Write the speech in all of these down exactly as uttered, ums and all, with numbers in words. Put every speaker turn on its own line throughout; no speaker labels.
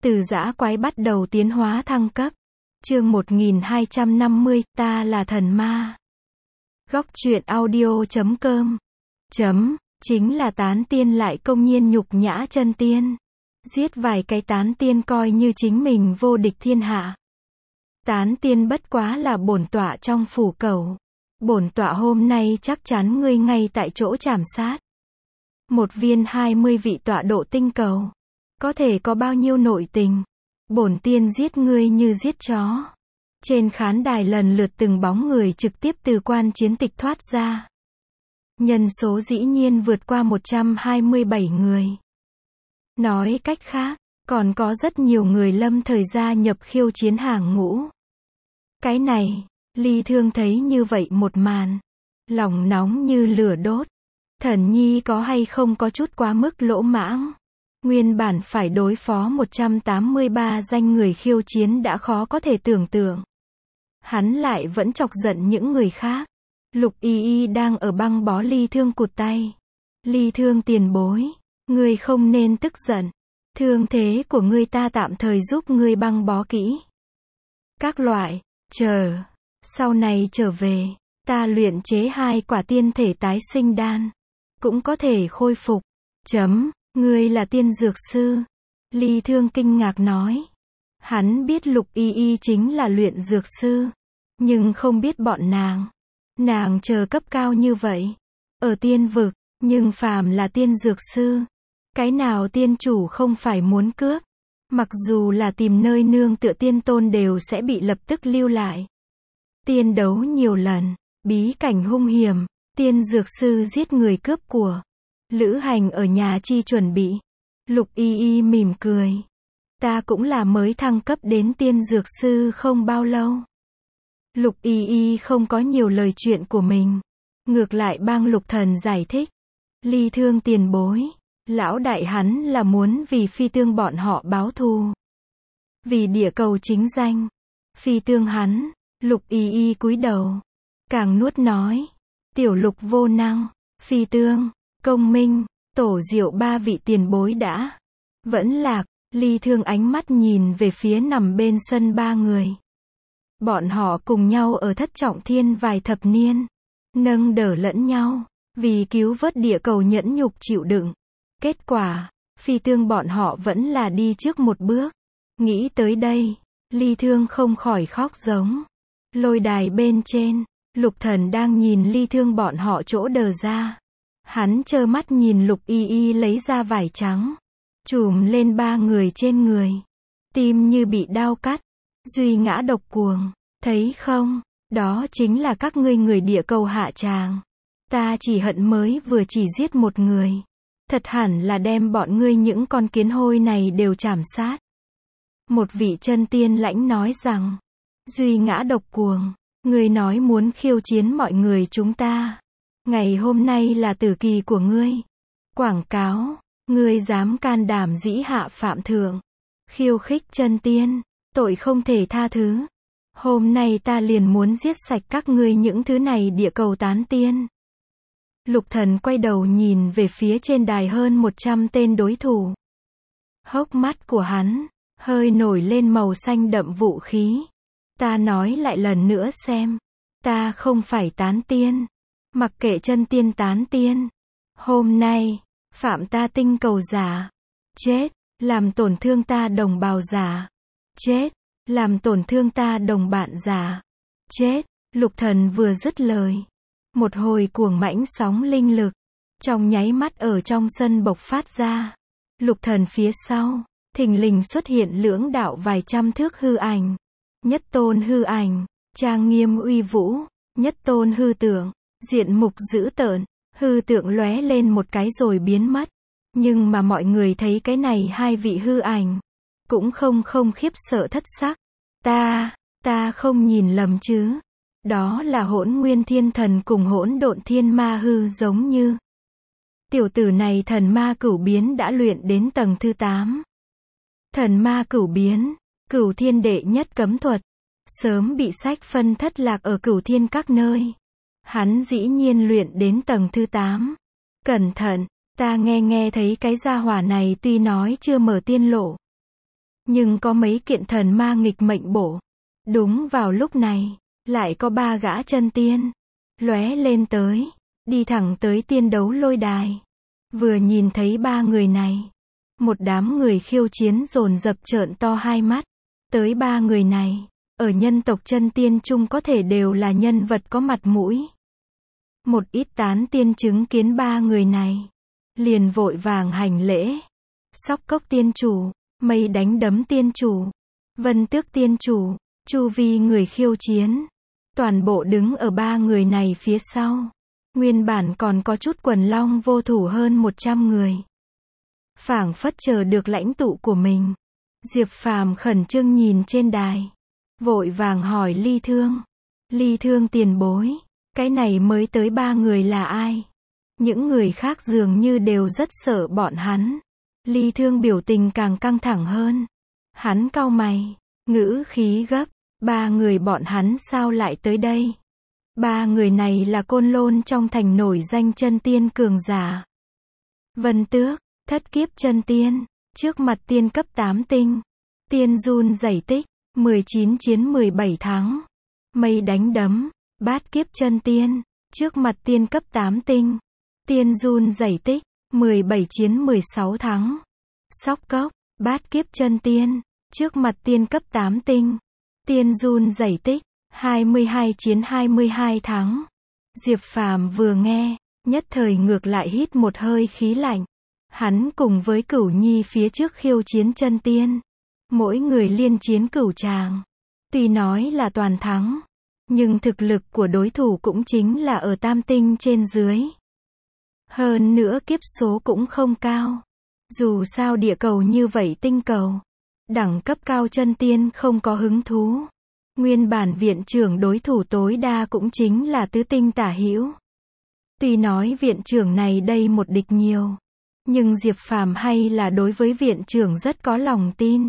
Từ dã quái bắt đầu tiến hóa thăng cấp. Chương một nghìn hai trăm năm mươi, ta là thần ma. Góc truyện audio chấm com. Chấm, chính là tán tiên lại công nhiên nhục nhã chân tiên. Giết vài cái tán tiên coi như chính mình vô địch thiên hạ. Tán tiên bất quá là bổn tọa trong phủ cẩu. Bổn tọa hôm nay chắc chắn ngươi ngay tại chỗ trảm sát. Một viên hai mươi vị tọa độ tinh cầu. Có thể có bao nhiêu nội tình. Bổn tiên giết ngươi như giết chó. Trên khán đài lần lượt từng bóng người trực tiếp từ quan chiến tịch thoát ra. Nhân số dĩ nhiên vượt qua một trăm hai mươi bảy người. Nói cách khác, còn có rất nhiều người lâm thời gia nhập khiêu chiến hàng ngũ. Cái này, Ly Thương thấy như vậy một màn. Lòng nóng như lửa đốt. Thần nhi có hay không có chút quá mức lỗ mãng. Nguyên bản phải đối phó một trăm tám mươi ba danh người khiêu chiến đã khó có thể tưởng tượng. Hắn lại vẫn chọc giận những người khác. Lục Y Y đang ở băng bó Ly Thương cụt tay. Ly Thương tiền bối, ngươi không nên tức giận. Thương thế của ngươi ta tạm thời giúp ngươi băng bó kỹ. Các loại, chờ, sau này trở về, ta luyện chế hai quả tiên thể tái sinh đan. Cũng có thể khôi phục. Chấm, ngươi là tiên dược sư. Ly Thương kinh ngạc nói. Hắn biết Lục Y Y chính là luyện dược sư. Nhưng không biết bọn nàng. Nàng chờ cấp cao như vậy. Ở tiên vực, nhưng phàm là tiên dược sư. Cái nào tiên chủ không phải muốn cướp. Mặc dù là tìm nơi nương tựa tiên tôn đều sẽ bị lập tức lưu lại. Tiên đấu nhiều lần, bí cảnh hung hiểm, tiên dược sư giết người cướp của. Lữ hành ở nhà chi chuẩn bị. Lục Y Y mỉm cười. Ta cũng là mới thăng cấp đến tiên dược sư không bao lâu. Lục Y Y không có nhiều lời chuyện của mình. Ngược lại bang Lục Thần giải thích. Ly Thương tiền bối. Lão đại hắn là muốn vì phi tương bọn họ báo thù. Vì địa cầu chính danh. Phi tương hắn. Lục Y Y cúi đầu. Càng nuốt nói. Tiểu Lục vô năng. Phi tương. Công minh. Tổ diệu ba vị tiền bối đã. Vẫn lạc. Ly Thương ánh mắt nhìn về phía nằm bên sân ba người. Bọn họ cùng nhau ở thất trọng thiên vài thập niên. Nâng đỡ lẫn nhau. Vì cứu vớt địa cầu nhẫn nhục chịu đựng. Kết quả, phi tương bọn họ vẫn là đi trước một bước. Nghĩ tới đây, Ly Thương không khỏi khóc giống. Lôi đài bên trên, Lục Thần đang nhìn Ly Thương bọn họ chỗ đờ ra. Hắn trơ mắt nhìn Lục Y Y lấy ra vải trắng. Chùm lên ba người trên người. Tim như bị đao cắt. Duy ngã độc cuồng. Thấy không, đó chính là các ngươi người địa cầu hạ tràng. Ta chỉ hận mới vừa chỉ giết một người. Thật hẳn là đem bọn ngươi những con kiến hôi này đều trảm sát. Một vị chân tiên lãnh nói rằng. Duy ngã độc cuồng. Ngươi nói muốn khiêu chiến mọi người chúng ta. Ngày hôm nay là tử kỳ của ngươi. Quảng cáo. Ngươi dám can đảm dĩ hạ phạm thượng. Khiêu khích chân tiên. Tội không thể tha thứ. Hôm nay ta liền muốn giết sạch các ngươi những thứ này địa cầu tán tiên. Lục Thần quay đầu nhìn về phía trên đài hơn một trăm tên đối thủ. Hốc mắt của hắn hơi nổi lên màu xanh đậm vũ khí. Ta nói lại lần nữa xem. Ta không phải tán tiên. Mặc kệ chân tiên tán tiên. Hôm nay, phạm ta tinh cầu giả. Chết. Làm tổn thương ta đồng bào giả. Chết. Làm tổn thương ta đồng bạn giả. Chết. Lục Thần vừa dứt lời. Một hồi cuồng mãnh sóng linh lực. Trong nháy mắt ở trong sân bộc phát ra. Lục Thần phía sau. Thình lình xuất hiện lưỡng đạo vài trăm thước hư ảnh. Nhất tôn hư ảnh. Trang nghiêm uy vũ. Nhất tôn hư tượng. Diện mục dữ tợn. Hư tượng lóe lên một cái rồi biến mất. Nhưng mà mọi người thấy cái này hai vị hư ảnh. Cũng không không khiếp sợ thất sắc. Ta, ta không nhìn lầm chứ. Đó là Hỗn Nguyên Thiên Thần cùng Hỗn Độn Thiên Ma hư giống như. Tiểu tử này thần ma cửu biến đã luyện đến tầng thứ tám. Thần ma cửu biến, cửu thiên đệ nhất cấm thuật. Sớm bị sách phân thất lạc ở cửu thiên các nơi. Hắn dĩ nhiên luyện đến tầng thứ tám. Cẩn thận, ta nghe nghe thấy cái gia hỏa này tuy nói chưa mở tiên lộ. Nhưng có mấy kiện thần ma nghịch mệnh bổ. Đúng vào lúc này, lại có ba gã chân tiên, lóe lên tới, đi thẳng tới tiên đấu lôi đài. Vừa nhìn thấy ba người này, một đám người khiêu chiến dồn dập trợn to hai mắt. Tới ba người này, ở nhân tộc chân tiên chung có thể đều là nhân vật có mặt mũi. Một ít tán tiên chứng kiến ba người này, liền vội vàng hành lễ. Sóc Cốc tiên chủ, Mây Đánh Đấm tiên chủ, Vân Tước tiên chủ, chu vi người khiêu chiến, toàn bộ đứng ở ba người này phía sau. Nguyên bản còn có chút quần long vô thủ hơn một trăm người. Phảng phất chờ được lãnh tụ của mình. Diệp Phàm khẩn trương nhìn trên đài, vội vàng hỏi Ly Thương. Ly Thương tiền bối, cái này mới tới ba người là ai? Những người khác dường như đều rất sợ bọn hắn. Ly Thương biểu tình càng căng thẳng hơn. Hắn cau mày, ngữ khí gấp, ba người bọn hắn sao lại tới đây? Ba người này là Côn Lôn trong thành nổi danh chân tiên cường giả. Vân Tước, thất kiếp chân tiên, trước mặt tiên cấp tám tinh. Tiên run rẩy tích, mười chín chiến mười bảy thắng. Mây Đánh Đấm, bát kiếp chân tiên, trước mặt tiên cấp tám tinh. Tiên run rẩy tích, mười bảy chiến mười sáu thắng. Sóc Cốc, bát kiếp chân tiên, trước mặt tiên cấp tám tinh. Tiên run rẩy tích, hai mươi hai chiến hai mươi hai thắng. Diệp Phàm vừa nghe, nhất thời ngược lại hít một hơi khí lạnh. Hắn cùng với Cửu Nhi phía trước khiêu chiến chân tiên, mỗi người liên chiến cửu tràng. Tuy nói là toàn thắng, nhưng thực lực của đối thủ cũng chính là ở tam tinh trên dưới. Hơn nữa kiếp số cũng không cao. Dù sao địa cầu như vậy tinh cầu, đẳng cấp cao chân tiên không có hứng thú. Nguyên bản viện trưởng đối thủ tối đa cũng chính là tứ tinh tả hữu. Tuy nói viện trưởng này đây một địch nhiều, nhưng Diệp Phàm hay là đối với viện trưởng rất có lòng tin.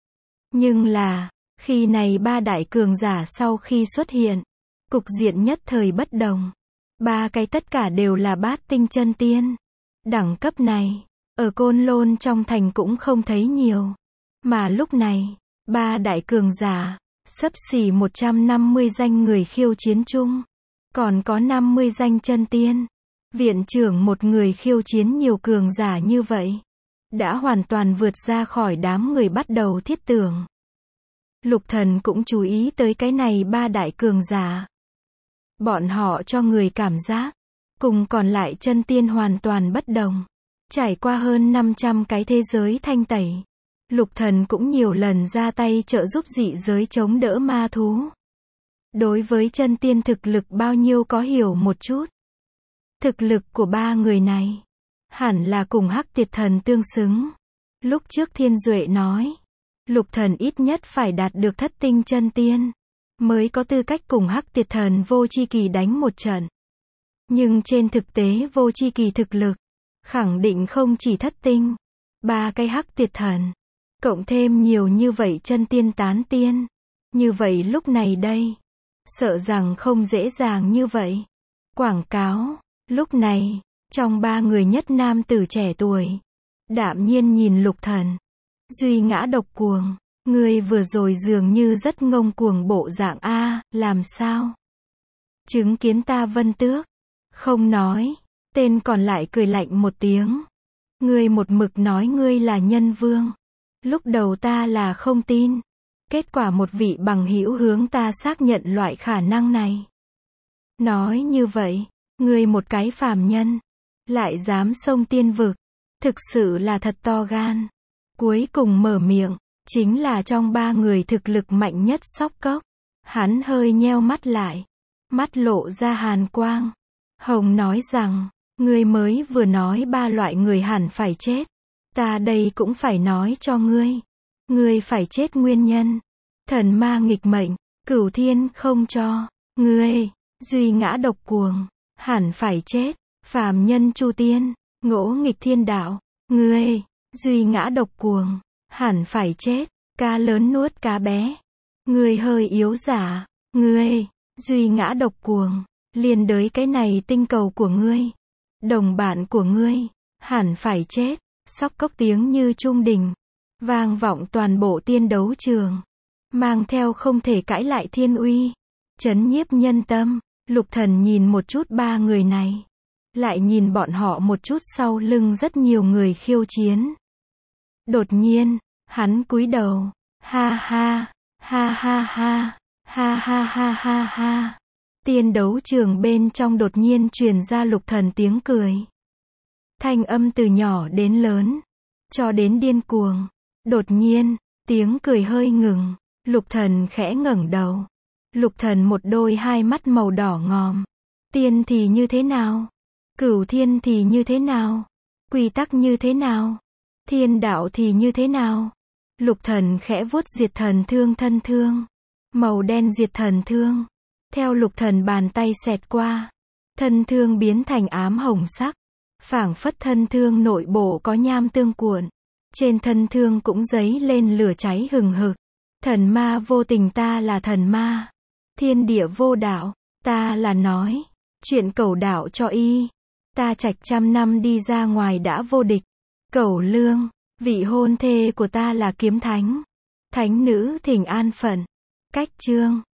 Nhưng là, khi này ba đại cường giả sau khi xuất hiện, cục diện nhất thời bất đồng. Ba cái tất cả đều là bát tinh chân tiên. Đẳng cấp này, ở Côn Lôn trong thành cũng không thấy nhiều. Mà lúc này, ba đại cường giả, xấp xỉ một trăm năm mươi danh người khiêu chiến chung. Còn có năm mươi danh chân tiên. Viện trưởng một người khiêu chiến nhiều cường giả như vậy, đã hoàn toàn vượt ra khỏi đám người bắt đầu thiết tưởng. Lục Thần cũng chú ý tới cái này ba đại cường giả. Bọn họ cho người cảm giác, cùng còn lại chân tiên hoàn toàn bất đồng. Trải qua hơn năm trăm cái thế giới thanh tẩy, Lục Thần cũng nhiều lần ra tay trợ giúp dị giới chống đỡ ma thú. Đối với chân tiên thực lực bao nhiêu có hiểu một chút. Thực lực của ba người này, hẳn là cùng Hắc Tiệt Thần tương xứng. Lúc trước Thiên Duệ nói, Lục Thần ít nhất phải đạt được thất tinh chân tiên, mới có tư cách cùng Hắc Tiệt Thần Vô Chi Kỳ đánh một trận. Nhưng trên thực tế Vô Chi Kỳ thực lực, khẳng định không chỉ thất tinh. Ba cái Hắc Tiệt Thần, cộng thêm nhiều như vậy chân tiên tán tiên. Như vậy lúc này đây, sợ rằng không dễ dàng như vậy. Quảng cáo. Lúc này, trong ba người nhất nam tử trẻ tuổi, đạm nhiên nhìn Lục Thần. Duy ngã độc cuồng, ngươi vừa rồi dường như rất ngông cuồng bộ dạng a, làm sao? Chứng kiến ta Vân Tước, không nói, tên còn lại cười lạnh một tiếng. Ngươi một mực nói ngươi là nhân vương. Lúc đầu ta là không tin. Kết quả một vị bằng hữu hướng ta xác nhận loại khả năng này. Nói như vậy, ngươi một cái phàm nhân, lại dám xông tiên vực, thực sự là thật to gan. Cuối cùng mở miệng, chính là trong ba người thực lực mạnh nhất Sóc Cốc. Hắn hơi nheo mắt lại, mắt lộ ra hàn quang. Hồng nói rằng, ngươi mới vừa nói ba loại người hẳn phải chết. Ta đây cũng phải nói cho ngươi. Ngươi phải chết nguyên nhân. Thần ma nghịch mệnh, cửu thiên không cho. Ngươi, duy ngã độc cuồng, hẳn phải chết. Phàm nhân Chu Tiên, ngỗ nghịch thiên đạo. Ngươi, duy ngã độc cuồng, hẳn phải chết. Cá lớn nuốt cá bé. Ngươi hơi yếu giả. Ngươi, duy ngã độc cuồng, liên đới cái này tinh cầu của ngươi, đồng bạn của ngươi, hẳn phải chết. Sóc Cốc tiếng như trung đình. vang vọng toàn bộ tiên đấu trường, mang theo không thể cãi lại thiên uy, chấn nhiếp nhân tâm. Lục Thần nhìn một chút ba người này, lại nhìn bọn họ một chút sau lưng rất nhiều người khiêu chiến. Đột nhiên, hắn cúi đầu, ha ha, ha ha ha, ha ha ha ha ha. Tiên đấu trường bên trong đột nhiên truyền ra Lục Thần tiếng cười. Thanh âm từ nhỏ đến lớn, cho đến điên cuồng. Đột nhiên, tiếng cười hơi ngừng, Lục Thần khẽ ngẩng đầu. Lục Thần một đôi hai mắt màu đỏ ngòm. Tiên thì như thế nào? Cửu thiên thì như thế nào? Quy tắc như thế nào? Thiên đạo thì như thế nào? Lục Thần khẽ vuốt diệt thần thương thân thương. Màu đen diệt thần thương. Theo Lục Thần bàn tay xẹt qua, thân thương biến thành ám hồng sắc. Phảng phất thân thương nội bộ có nham tương cuộn. Trên thân thương cũng dấy lên lửa cháy hừng hực. Thần ma vô tình, ta là thần ma. Thiên địa vô đạo, ta là nói. Chuyện cẩu đạo cho y. Ta trạch trăm năm đi ra ngoài đã vô địch. Cẩu lương, vị hôn thê của ta là kiếm thánh. Thánh nữ thỉnh an phận. Cách chương